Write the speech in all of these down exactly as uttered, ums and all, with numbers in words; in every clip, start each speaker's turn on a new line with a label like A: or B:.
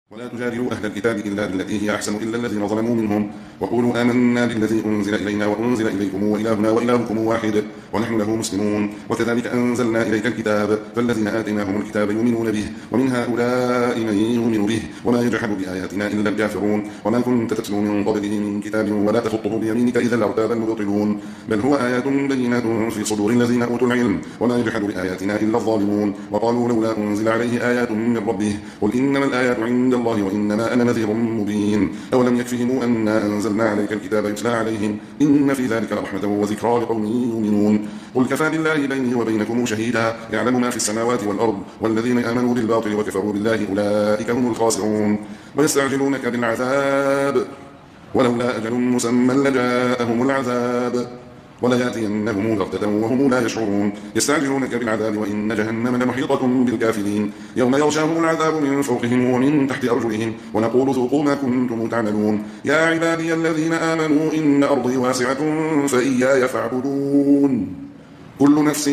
A: ولا تجادلوا أهل الكتاب إلا بالتي هي أحسن إلا الذين ظلموا منهم وقولوا آمنا بالذي أنزل إلينا وأنزل إليكم وإلهنا وإلهكم واحد ونحن له مسلمون وكذلك أنزلنا إليك الكتاب فالذين آتيناهم الكتاب يؤمنون به ومن هؤلاء من يؤمن به وما يجحد بآياتنا إلا الكافرون وما كنت تتلو من قبله من كتاب ولا تخطه بيمينك إذا لارتاب المبطلون بل هو آيات بينات في صدور الذين أوتوا العلم وما يجحد بآياتنا إلا الظالمون وقالوا لولا أنزل عليه آيات من ربه قل إنما الآيات عند الله وإنما أنا نذير مبين أولم يكفهم أنا أنزلنا عليك الكتاب يتلى عليهم إن في ذلك لرحمة وذكرى لقوم يؤمنون قل كفى بالله بيني وبينكم شهيدا يعلم ما في السماوات والأرض والذين آمنوا بالباطل وكفروا بالله أولئك هم الخاسرون ويستعجلونك بالعذاب ولولا أجل مسمى لجاءهم العذاب ولياتينهم بغتة وهم لا يشعرون يستعجلونك بالعذاب وإن جهنم لمحيطة بالكافرين يوم يغشاهم العذاب من فوقهم ومن تحت أرجلهم ونقول ذوقوا ما كنتم تعملون يا عبادي الذين آمنوا إن أرضي واسعة فإياي فاعبدون كل نفس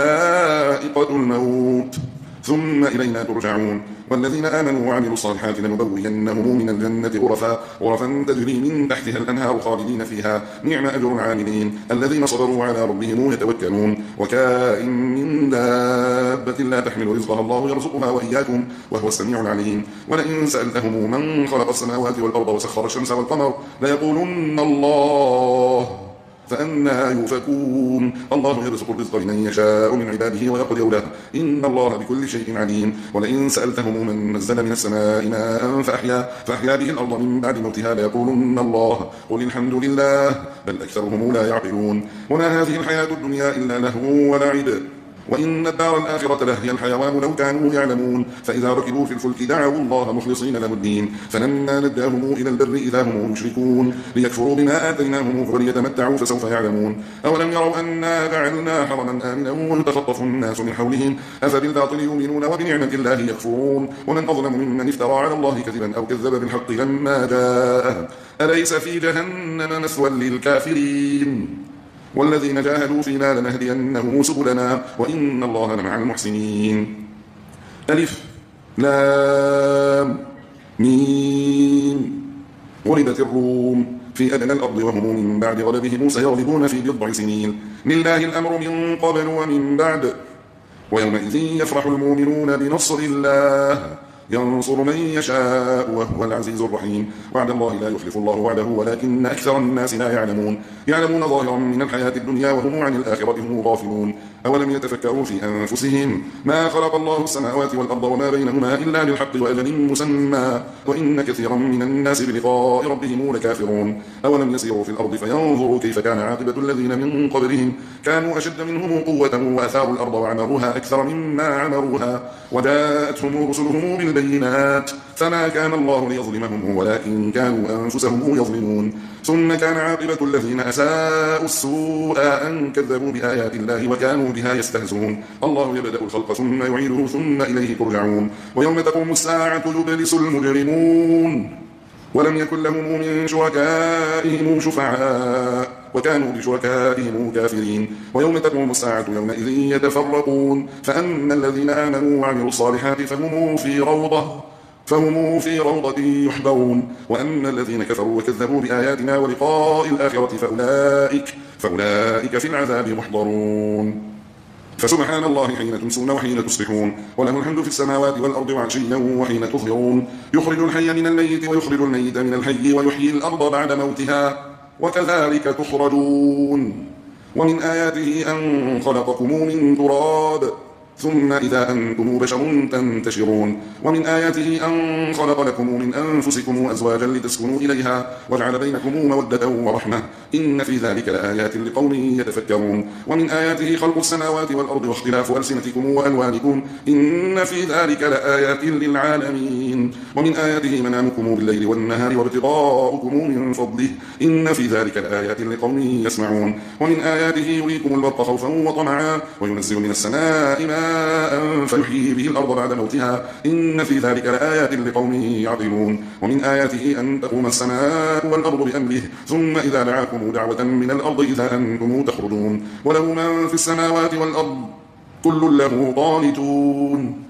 A: ذائقة الموت ثم إلينا ترجعون والذين آمنوا وعملوا الصالحات لنبوينهم من الجنة غرفا غرفا تجري من تحتها الأنهار خالدين فيها نعم أجر العاملين الذين صبروا على ربهم يتوكلون وكائن من دابة لا تحمل رزقها الله يرزقها وإياكم وهو السميع العليم ولئن سألتهم من خلق السماوات والأرض وسخر الشمس والقمر ليقولن الله فأنا يؤفكون الله يرزق الرزق لمن يشاء من عباده ويقدر له إن الله بكل شيء عليم ولئن سألتهم من نزل من السماء ماء فأحيا, فأحيا به الأرض من بعد موتها ليقولن الله قل الحمد لله بل أكثرهم لا يعقلون وما هذه الحياة الدنيا إلا لهو ولعب وإن الدار الآخرة لهي الحيوان لو كانوا يعلمون فإذا ركبوا في الفلك دعوا الله مخلصين له الدين فلما نداهم إلى البر إذا هم يشركون ليكفروا بما آتيناهم وليتمتعوا فسوف يعلمون أولم يروا أنا جعلنا حرما آمنا ويتخطف الناس من حولهم أفبالباطل يؤمنون وبنعمة الله يكفرون ومن أظلم ممن افترى على الله كذبا أو كذب بالحق لما جاءه أليس في جهنم مثوى للكافرين والذين جاهدوا فينا لنهدينهم سبلنا وإن الله لمع المحسنين ألف لام ميم غلبت الروم في أدنى الأرض وهم من بعد غلبهم سيغلبون في بضع سنين لله الأمر من قبل ومن بعد ويومئذ يفرح المؤمنون بنصر الله ينصر من يشاء وهو العزيز الرحيم وعد الله لا يخلف الله وعده ولكن أكثر الناس لا يعلمون يعلمون ظاهرا من الحياة الدنيا وهم عن الآخرة هم غافلون أولم يتفكروا في أنفسهم ما خلق الله السماوات والأرض وما بينهما إلا بالحق وأجل مسمى وإن كثيرا من الناس بلقاء ربهم لكافرون أولم يسيروا في الأرض فينظروا كيف كان عاقبة الذين من قبلهم كانوا أشد منهم قوة وأثاروا الأرض وعمروها أكثر مما عمروها وجاءتهم رسلهم بالبينات فما كان الله ليظلمهم ولكن كانوا أنفسهم يظلمون ثم كان عاقبة الذين أساءوا السوء أن كذبوا بآيات الله وكانوا بها يستهزئون الله يبدأ الخلق ثم يعيده ثم إليه ترجعون ويوم تقوم الساعة يبلس المجرمون ولم يكن لهم من شركائهم شفعاء وكانوا بشركائهم كافرين ويوم تقوم الساعة يومئذ يتفرقون فأما الذين آمنوا وعملوا الصالحات فهم في روضة فهم في روضة يحبرون وأما الذين كفروا وكذبوا بآياتنا ولقاء الآخرة فأولئك, فأولئك في العذاب محضرون فسبحان الله حين تمسون وحين تصبحون وله الحمد في السماوات والأرض وعشيا وحين تظهرون يخرج الحي من الميت ويخرج الميت من الحي ويحيي الأرض بعد موتها وكذلك تخرجون ومن آياته أن خلقكم من تراب ثم إذا أنتم بشر تنتشرون ومن آياته أن خلق لكم من أنفسكم أزواجا لتسكنوا إليها وجعل بينكم مودة ورحمة إن في ذلك لآيات لقوم يتفكرون ومن آياته خلق السماوات والأرض واختلاف ألسنتكم وألوانكم إن في ذلك لآيات للعالمين ومن آياته منامكم بالليل والنهار وابتغاؤكم من فضله إن في ذلك لآيات لقوم يسمعون ومن آياته يريكم البرق خوفا وطمعا وينزل من السماء ماء فيحيي به الأرض بعد موتها إن في ذلك لآيات لقوم يعقلون ومن آياته أن تقوم السماء والأرض بأمره ثم إذا دعاكم دعوة من الأرض إذا أنتم تخرجون وله من في السماوات والأرض كل له قانتون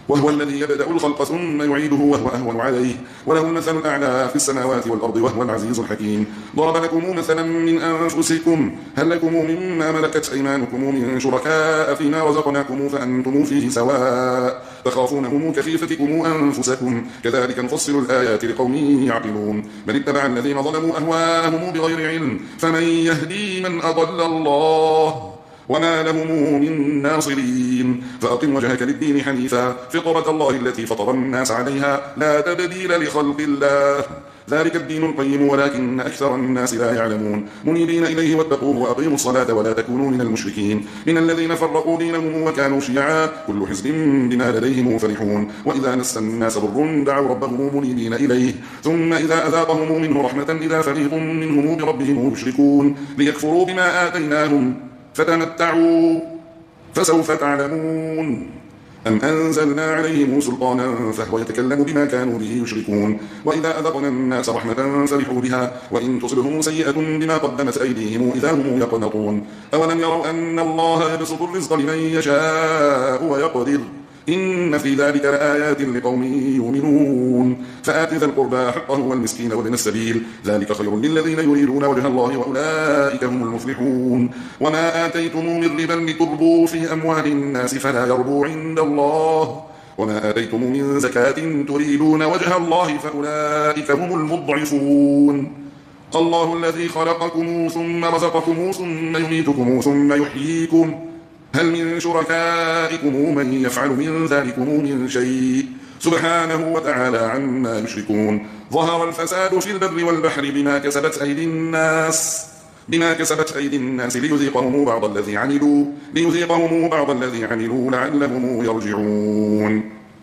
A: وهو الذي يبدأ الخلق ثم يعيده وهو أهون عليه، وله المثل الأعلى في السماوات والأرض وهو العزيز الحكيم. ضرب لكم مثلا من أنفسكم، هل لكم مما ملكت أيمانكم من شركاء فيما رزقناكم فأنتم فيه سواء تخافونهم كخيفتكم أنفسكم كذلك نفصل الآيات لقوم يعقلون. بل اتبع الذين ظلموا أهواءهم بغير علم فمن يهدي من أضل الله وما لهم من ناصرين. فأقم وجهك للدين حنيفا فطرة الله التي فطر الناس عليها لا تبديل لخلق الله ذلك الدين القيم ولكن أكثر الناس لا يعلمون. منيبين إليه واتقوه وأقيموا الصلاة ولا تكونوا من المشركين من الذين فرقوا دينهم وكانوا شيعا كل حزب بما لديهم فرحون. وإذا مس الناس ضر دعوا ربهم منيبين إليه ثم إذا أذاقهم منه رحمة إذا فريق منهم بربهم يشركون ليكفروا بما آتيناهم فتمتعوا فسوف تعلمون. أم أنزلنا عليهم سلطانا فهو يتكلم بما كانوا به يشركون. وإذا أذقنا الناس رحمة فرحوا بها وإن تصبهم سيئة بما قدمت أيديهم إذا هم يقنطون. أولم يروا أن الله يبسط الرزق لمن يشاء ويقدر إن في ذلك لآيات لقوم يؤمنون. فآت ذا القربى حقه والمسكين وابن السبيل ذلك خير للذين يريدون وجه الله وأولئك هم المفلحون. وما آتيتم من ربا لتربوا في أموال الناس فلا يربو عند الله وما آتيتم من زكاة تريدون وجه الله فأولئك هم المضعفون. الله الذي خلقكم ثم رزقكم ثم يميتكم ثم يحييكم هل من شركائكم من يفعل من ذلكم من شيء سبحانه وتعالى عما يشركون. ظهر الفساد في البر والبحر بما كسبت أيدي الناس بما كسبت أيدي الناس ليذيقهم بعض الذي عملوا ليذيقهم بعض الذي عملوا لعلهم يرجعون.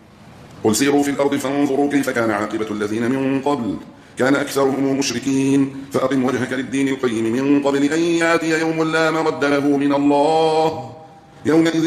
A: قل سيروا في الأرض فانظروا كيف كان عاقبة الذين من قبل كان أكثرهم مشركين. فأقم وجهك للدين القيم من قبل أن يأتي يوم لا مرد له من الله يومئذ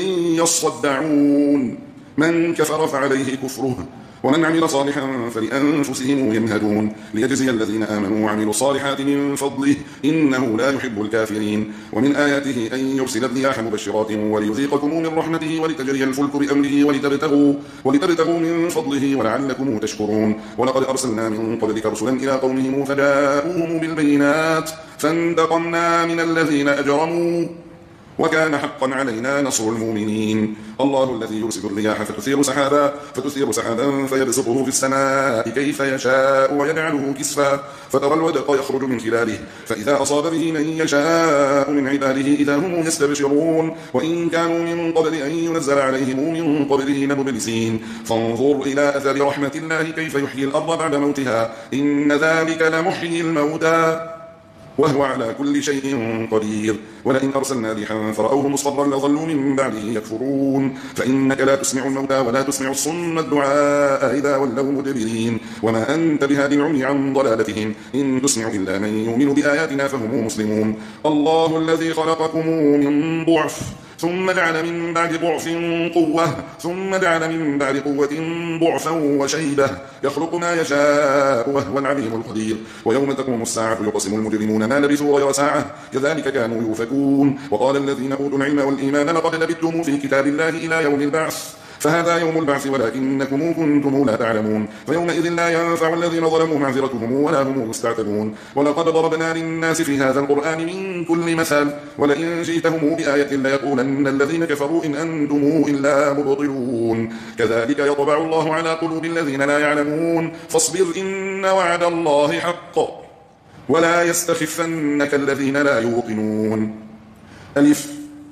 A: يصدعون. من كفر فعليه كفره ومن عمل صالحا فلأنفسهم يمهدون ليجزي الذين آمنوا وعملوا الصالحات من فضله إنه لا يحب الكافرين. ومن آياته أن يرسل الرياح مبشرات وليذيقكم من رحمته ولتجري الفلك بأمره ولتبتغوا, ولتبتغوا من فضله ولعلكم تشكرون. ولقد أرسلنا من قبلك رسلا إلى قومهم فجاءوهم بالبينات فانتقمنا من الذين أجرموا وكان حقا علينا نصر المؤمنين. الله الذي يرسل الرياح فتثير سحابا فتثير سحابا فيبسطه في السماء كيف يشاء ويجعله كسفا فترى الودق يخرج من خلاله فإذا أصاب به من يشاء من عباده إذا هم يستبشرون. وإن كانوا من قبل أن ينزل عليهم من قبله لمبلسين. فانظر إلى أثر رحمة الله كيف يحيي الأرض بعد موتها إن ذلك لمحيي الموتى وهو على كل شيء قدير. ولئن أرسلنا ريحا فرأوه مصفرا لظلوا من بعده يكفرون. فإنك لا تسمع الموتى ولا تسمع الصم الدعاء إذا ولوا مدبرين. وما أنت بهاد العمي عن ضلالتهم إن تسمع إلا من يؤمن بآياتنا فهم مسلمون. الله الذي خلقكم من ضعف ثم جعل من بعد ضعف قوة ثم جعل من بعد قوة ضعفا وشيبة يخلق ما يشاء وهو العليم القدير. ويوم تقوم الساعة يقسم المجرمون ما لبثوا غير ساعة كذلك كانوا يؤفكون. وقال الذين أوتوا العلم والإيمان لقد لبثتم في كتاب الله إلى يوم البعث فهذا يوم البعث ولكنكم كنتم لا تعلمون. فيومئذ لا ينفع الذين ظلموا معذرتهم ولا هم يستعتبون. ولقد ضربنا للناس في هذا القرآن من كل مثل ولئن جئتهم بآية ليقولن الذين كفروا إن أنتم إلا مبطلون. كذلك يطبع الله على قلوب الذين لا يعلمون. فاصبر إن وعد الله حق ولا يستخفنك الذين لا يوقنون. ألف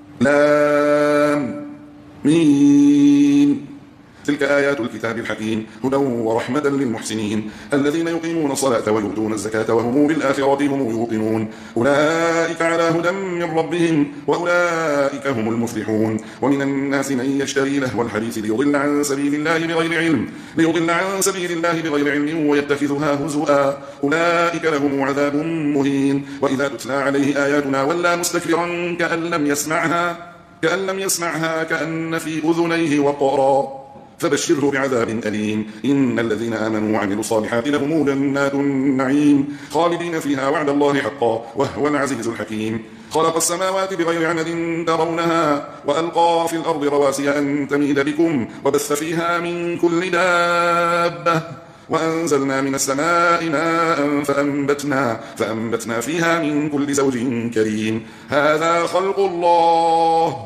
A: لام مين. تلك آيات الكتاب الحكيم هدى ورحمة للمحسنين الذين يقيمون الصلاة ويؤتون الزكاة وهم بالآخرة هم يوقنون. أولئك على هدى من ربهم وأولئك هم المفلحون. ومن الناس من يشتري لهو الحديث ليضل عن سبيل الله بغير علم ليضل عن سبيل الله بغير علم ويتخذها هزؤا أولئك لهم عذاب مهين. وإذا تتلى عليه آياتنا ولى مستكبرا كأن لم يسمعها كأن لم يسمعها كأن في أذنيه وقرا فبشره بعذاب أليم. إن الذين آمنوا وعملوا الصالحات لهم جنات النعيم خالدين فيها وعد الله حقا وهو العزيز الحكيم. خلق السماوات بغير عمد ترونها وألقى في الأرض رواسي أن تميد بكم وبث فيها من كل دابة وأنزلنا من السماء ماء فأنبتنا, فأنبتنا فيها من كل زوج كريم. هذا خلق الله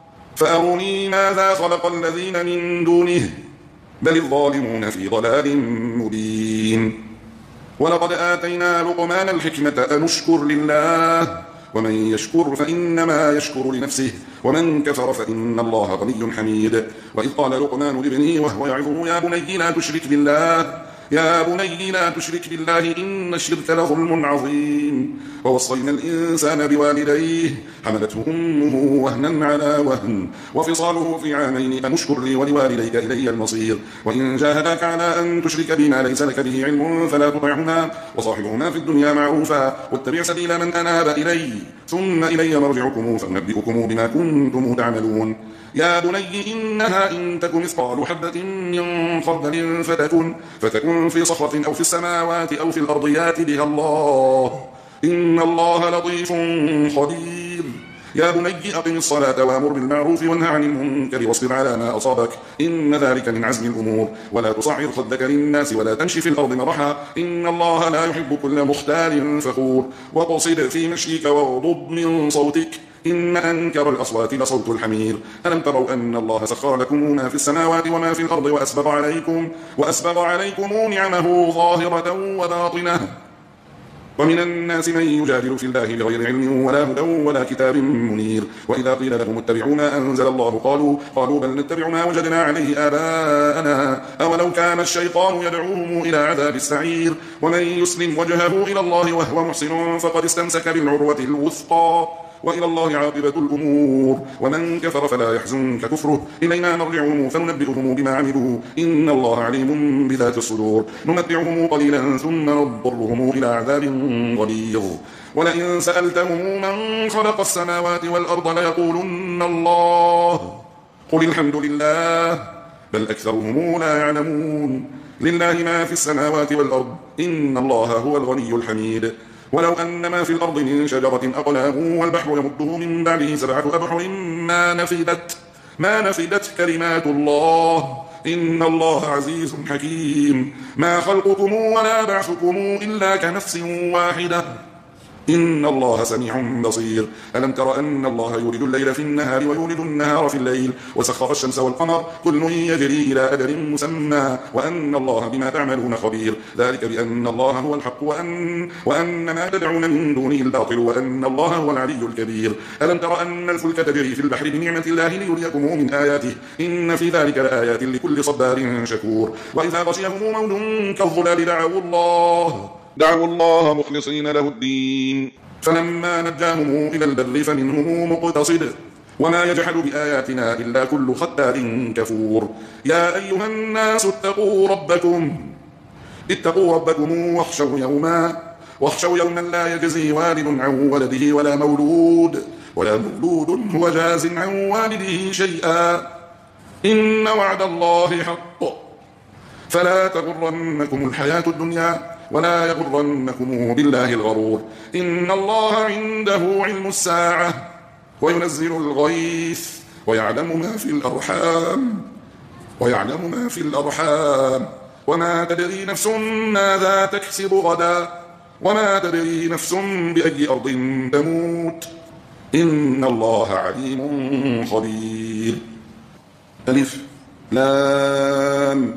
A: فأروني ماذا خلق الذين من دونه بل الظالمون في ضلال مبين. ولقد آتينا لقمان الحكمة أن اشكر لله ومن يشكر فإنما يشكر لنفسه ومن كفر فإن الله غني حميد. وإذ قال لقمان لابنه وهو يعظه يا بني لا تشرك بالله يا بني لا تشرك بالله إن الشرك لظلم عظيم. ووصينا الإنسان بوالديه حملته أمه وهنا على وهن وفصاله في عامين أن اشكر لي ولوالديك إلي المصير. وإن جاهداك على أن تشرك بما ليس لك به علم فلا تطعهما وصاحبهما في الدنيا معروفا واتبع سبيل من أناب إلي ثم إلي مرجعكم فأنبئكم بما كنتم تعملون. يا بني إنها إن تك مثقال حبة من خردل فتكن, فتكن في صخرة أو في السماوات أو في الأرض يات بها الله إن الله لطيف خبير. يا بني أقم الصلاة وأمر بالمعروف وانهى عن المنكر واصبر على ما أصابك إن ذلك من عزم الأمور. ولا تصعر خدك للناس ولا تمشي في الأرض مرحا إن الله لا يحب كل مختال فخور. واقصد في مشيك واغضض من صوتك إن أنكر الأصوات لصوت الحمير. ألم تروا أن الله سخر لكم ما في السماوات وما في الأرض وأسبغ عليكم, وأسبغ عليكم نعمه ظاهرة وباطنة. ومن الناس من يجادل في الله بغير علم ولا هدى ولا كتاب منير. وإذا قيل لهم اتبعوا ما أنزل الله قالوا, قالوا بل نتبع ما وجدنا عليه آباءنا أولو كان الشيطان يدعوهم إلى عذاب السعير. ومن يسلم وجهه إلى الله وهو محسن فقد استمسك بالعروة الوثقى وإلى الله عاقبة الأمور. ومن كفر فلا يحزنك كفره إلينا مرجعهم فننبئهم بما عملوا إن الله عليم بذات الصدور. نمتعهم قليلا ثم نضطرهم إلى عذاب غليظ. ولئن سألتهم من خلق السماوات والأرض ليقولن الله قل الحمد لله بل أكثرهم لا يعلمون. لله ما في السماوات والأرض إن الله هو الغني الحميد. ولو أن ما في الأرض من شجرة أقلام والبحر يمده من بعده سبعة أبحر ما نفدت, ما نفدت كلمات الله إن الله عزيز حكيم. ما خلقكم ولا بعثكم إلا كنفس واحدة إن الله سميع بصير. ألم تر أن الله يولد الليل في النهار ويولد النهار في الليل وسخر الشمس والقمر كل يجري إلى أجل مسمى وأن الله بما تعملون خبير. ذلك بأن الله هو الحق وأن, وأن ما تدعون من دونه الباطل وأن الله هو العلي الكبير. ألم تر أن الفلك تجري في البحر بنعمة الله ليريكم من آياته إن في ذلك لآيات لكل صبار شكور. وإذا غشيهم موج كالظلال دعوا الله دعوا الله مخلصين له الدين فلما نجاهم إلى البر فمنهم مقتصد وما يجحد بآياتنا إلا كل ختار كفور. يا أيها الناس اتقوا ربكم اتقوا ربكم واخشوا يوما واخشوا يوما لا يجزي والد عن ولده ولا مولود ولا مولود هو جاز عن والده شيئا إن وعد الله حق فلا تغرنكم الحياة الدنيا ولا يغرنكم بالله الغرور. إن الله عنده علم الساعة وينزل الغيث ويعلم ما في الأرحام ويعلم ما في الأرحام وما تدري نفس ماذا تكسب غدا وما تدري نفس بأي أرض تموت إن الله عليم خبير. ألف لام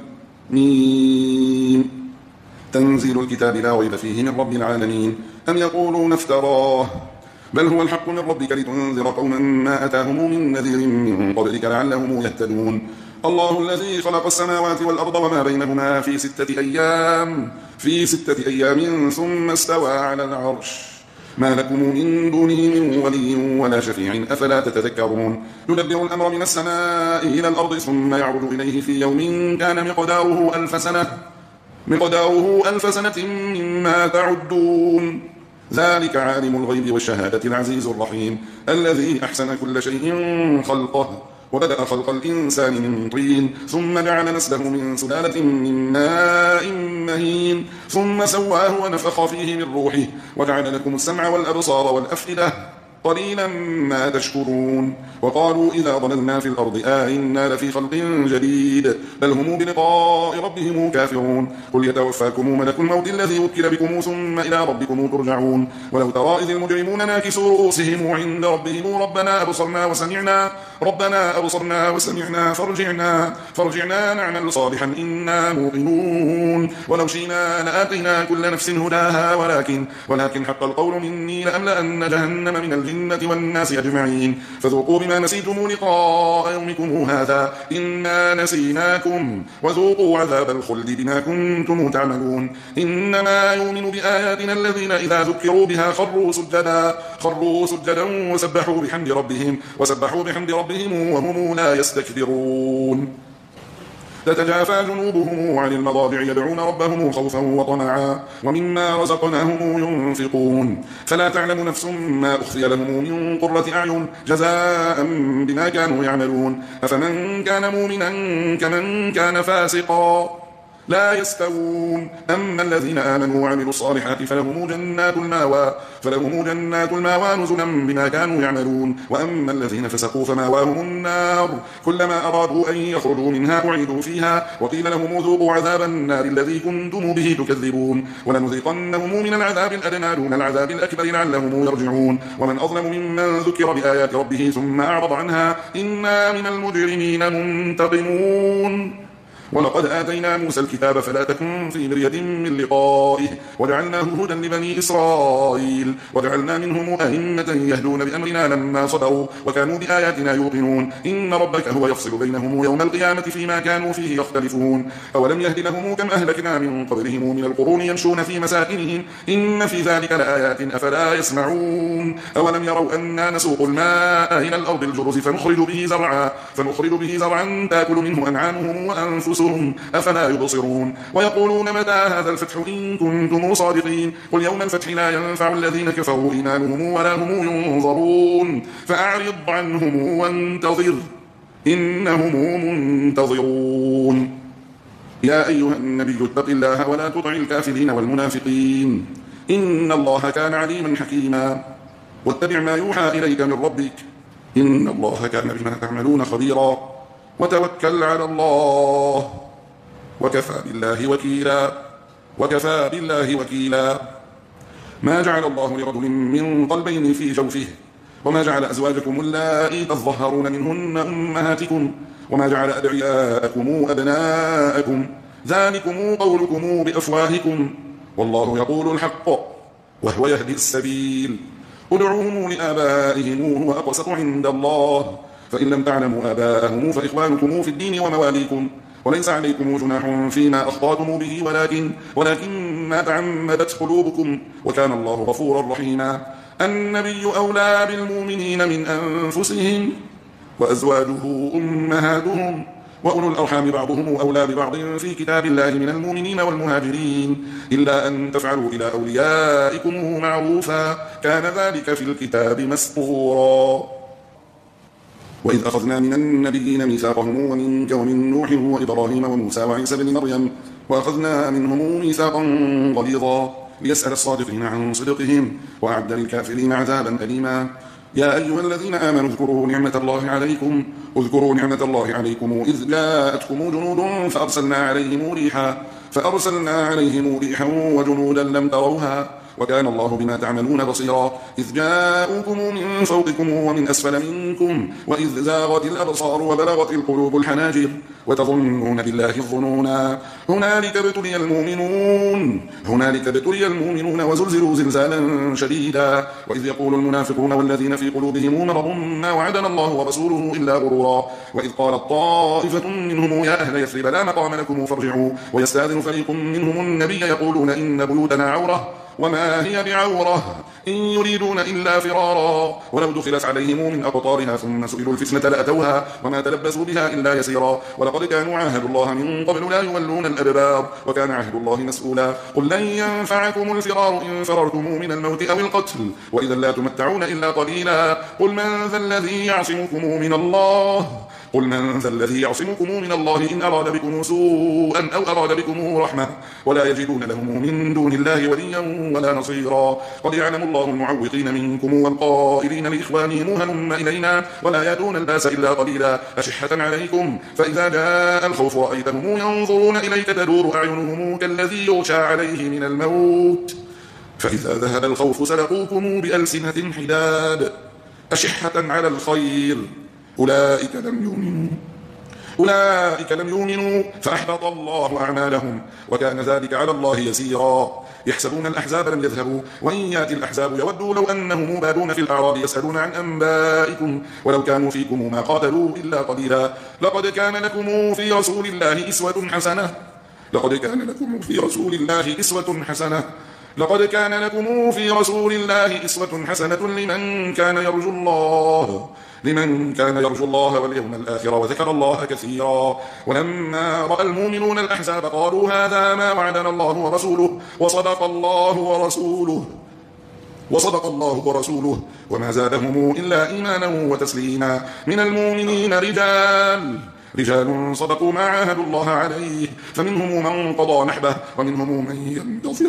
A: ميم تنزيل الكتاب لا ريب فيه من رب العالمين. أم يقولون افتراه بل هو الحق من ربك لتنذر قوما ما أتاهم من نذير من قبلك لعلهم يهتدون. الله الذي خلق السماوات والأرض وما بينهما في ستة أيام في ستة أيام ثم استوى على العرش ما لكم من دونه من ولي ولا شفيع أفلا تتذكرون. يدبر الأمر من السماء إلى الأرض ثم يعرج إليه في يوم كان مقداره ألف سنة مقداره ألف سنة مما تعدون. ذلك عالم الغيب والشهادة العزيز الرحيم الذي أحسن كل شيء خلقه وبدأ خلق الإنسان من طين ثم جعل نسله من سلالة من ماء مهين ثم سواه ونفخ فيه من روحه وجعل لكم السمع والأبصار والأفئدة قليلا ما تشكرون. وقالوا إذا ضللنا في الأرض آئنا لفي خلق جديد بل هم بلقاء ربهم كافرون. قل يتوفاكم ملك الموت الذي وكل بكم ثم إلى ربكم ترجعون. ولو ترى إذ المجرمون ناكسوا رؤوسهم عند ربهم ربنا أبصرنا وسمعنا ربنا أبصرنا وسمعنا فارجعنا فارجعنا نعمل صالحا إنا موقنون. ولو شئنا لآتينا كل نفس هداها ولكن ولكن حق القول مني لأملأن جهنم من الجنة والناس أجمعين. فذوقوا بما نسيتم لقاء يومكم هذا إنا نسيناكم وذوقوا عذاب الخلد بما كنتم تعملون. إنما يؤمن بآياتنا الذين إذا ذكروا بها خروا سجدا خروا سجدا وسبحوا بحمد ربهم وسبحوا بحمد ربهم وهم لا يستكبرون. تتجافى جنوبهم عن المضاجع يدعون ربهم خوفا وطمعا ومما رزقناهم ينفقون. فلا تعلم نفس ما أخفي لهم من قرة أعين جزاء بما كانوا يعملون. أفمن كان مؤمنا كمن كان فاسقا لا يستوون. أما الذين آمنوا وعملوا الصالحات فلهم جنات الماوى فلهم جنات الماوى نزلا بما كانوا يعملون. وأما الذين فسقوا فماواهم النار كلما أرادوا أن يخرجوا منها أعيدوا فيها وقيل لهم ذوقوا عذاب النار الذي كنتم به تكذبون. ولنذيقنهم من العذاب الأدنى دون العذاب الأكبر لعلهم يرجعون. ومن أظلم ممن ذكر بآيات ربه ثم أعرض عنها إنا من المجرمين منتقمون. ولقد آتينا موسى الكتاب فلا تكن في مرية من لقائه وجعلناه هدى لبني إسرائيل وجعلنا منهم أئمة يهدون بأمرنا لما صبروا وكانوا بآياتنا يوقنون. إن ربك هو يفصل بينهم يوم القيامة فيما كانوا فيه يختلفون. أولم يهد لهم كم أهلكنا من قبلهم من القرون يمشون في مساكنهم إن في ذلك لآيات أفلا يسمعون. أولم يروا أنا نسوق الماء إلى الأرض الجرز فنخرج به زرعا فنخرج به زرعا تأكل منه أنعامهم وأنفسهم أفلا يبصرون. ويقولون متى هذا الفتح إن كنتم صادقين. قل يوم الفتح لا ينفع الذين كفروا إيمانهم ولا هم ينظرون فأعرض عنهم وانتظر إنهم منتظرون. يا أيها النبي اتق الله ولا تطع الكافرين والمنافقين إن الله كان عليما حكيما. واتبع ما يوحى إليك من ربك إن الله كان بما تعملون خبيرا. وتوكل على الله وكفى بالله وكيلا وكفى بالله وكيلا. ما جعل الله لرجل من قلبين في جوفه وما جعل أزواجكم اللائي تظهرون منهن أمهاتكم وما جعل أدعياءكم أبناءكم ذلكم قولكم بأفواهكم والله يقول الحق وهو يهدي السبيل. ادعوهم لآبائهم هو أقسط عند الله فإن لم تعلموا آباءهم فإخوانكم في الدين ومواليكم وليس عليكم جناح فيما أخطأتم به ولكن ولكن ما تعمدت قلوبكم وكان الله غفورا رحيما. النبي أولى بالمؤمنين من أنفسهم وأزواجه أمهاتهم وأولو الأرحام بعضهم أولى ببعض في كتاب الله من المؤمنين والمهاجرين إلا أن تفعلوا إلى أوليائكم معروفا كان ذلك في الكتاب مسطورا. وإذ أخذنا من النبيين ميثاقهم ومنك ومن نوح وإبراهيم وموسى وعيسى بن مريم وأخذنا منهم ميثاقا غليظا ليسأل الصادقين عن صدقهم وأعد للكافرين عذابا أليما. يا أيها الذين آمنوا اذكروا نعمة الله عليكم اذكروا نعمة الله عليكم إذ جاءتكم جنود فأرسلنا عليهم ريحا فأرسلنا عليهم ريحا وجنودا لم تروها وكان الله بما تعملون بصيرا. إذ جاءوكم من فوقكم ومن أسفل منكم وإذ زاغت الأبصار وبلغت القلوب الحناجر وتظنون بالله الظنونا هنالك ابتلي المؤمنون هنالك ابتلي المؤمنون وزلزلوا زلزالا شديدا. وإذ يقول المنافقون والذين في قلوبهم مرض ما وعدنا الله ورسوله إلا غرورا. وإذ قالت طائفة منهم يا أهل يثرب لا مقام لكم فارجعوا ويستأذن فريق منهم النبي يقولون إن بيوتنا عورة وما هي بعورة إن يريدون إلا فرارا ولو دخلت عليهم من أقطارها ثم سئلوا الفتنة لأتوها وما تلبسوا بها إلا يسيرا. ولقد كانوا عاهدوا الله من قبل لا يولون الأدبار وكان عهد الله مسؤولا. قل لن ينفعكم الفرار إن فررتم من الموت أو القتل وإذا لا تمتعون إلا قليلا. قل من ذا الذي يعصمكم من الله قل من ذا الذي يعصمكم من الله إن أراد بكم سوءا أو أراد بكم رحمة ولا يجدون لهم من دون الله وليا ولا نصيرا قد يعلم الله المعوقين منكم والقائلين لإخوانهم هلم إلينا ولا يأتون الباس إلا قليلا أشحة عليكم فإذا جاء الخوف رأيتهم ينظرون إليك تدور أعينهم كالذي يغشى عليه من الموت فإذا ذهب الخوف سلقوكم بألسنة حداد أشحة على الخير أولئك لم يؤمنوا أولئك لم يؤمنوا فأحبط الله أعمالهم وكان ذلك على الله يسيرا يحسبون الأحزاب لم يذهبوا وإن يأتي الأحزاب يودوا لو أنهم بادون في الأعراب يسألون عن أنبائكم ولو كانوا فيكم ما قاتلوا إلا قليلا لقد كان لكم في رسول الله إسوة حسنة لقد كان لكم في رسول الله إسوة حسنة لقد كان لكم في رسول الله إسوة حسنة لمن كان يرجو الله لمن كان يرجو الله واليوم الآخر وذكر الله كثيرا ولما رأى المؤمنون الأحزاب قالوا هذا ما وعدنا الله ورسوله وصدق الله ورسوله وصدق الله ورسوله وما زادهم إلا إيمانا وتسليما من المؤمنين رجال رجال صدقوا ما عاهدوا الله عليه فمنهم من قضى نحبه ومنهم من ينتظر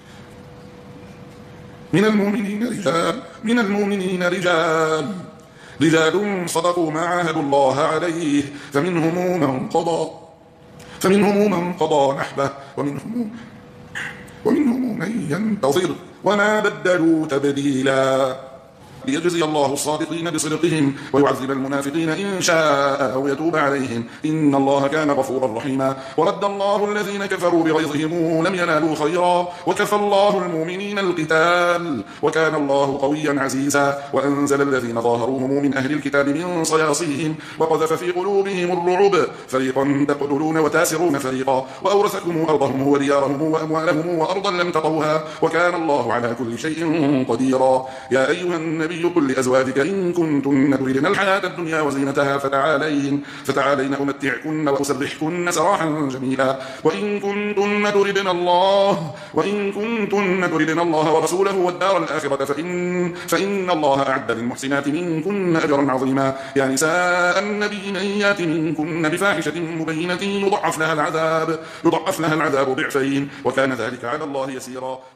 A: من المؤمنين رجال من المؤمنين رجال رجال صدقوا ما عاهدوا الله عليه فمنهم من قضى فمنهم من قضى نحبه ومنهم ومنهم من ينتظر وما بدلوا تبديلا ليجزي الله الصادقين بصدقهم ويعذب المنافقين إن شاء أو يتوب عليهم إن الله كان غفورا رحيما ورد الله الذين كفروا بغيظهم لم ينالوا خيرا وكفى الله المؤمنين القتال وكان الله قويا عزيزا وأنزل الذين ظاهروهم من أهل الكتاب من صياصيهم وقذف في قلوبهم الرعب فريقا تقتلون وتاسرون فريقا وأورثكم أرضهم وديارهم وأموالهم وأرضا لم تطوها وكان الله على كل شيء قديرا يا أيها النبي قل لأزواجك إن كنتن تريدن الحياة الدنيا وزينتها فتعالين فتعالين أمتعكن وأسرحكن سراحا جميلا وإن كنتن تريدن الله وإن كنتن تريدن الله ورسوله والدار الآخرة فإن فإن الله أعد للمحسنات منكن أجرا عظيما يا نساء النبي من يأت منكن بفاحشة مبينة يضعف لها العذاب يضعف لها العذاب ضعفين وكان ذلك على الله يسيرا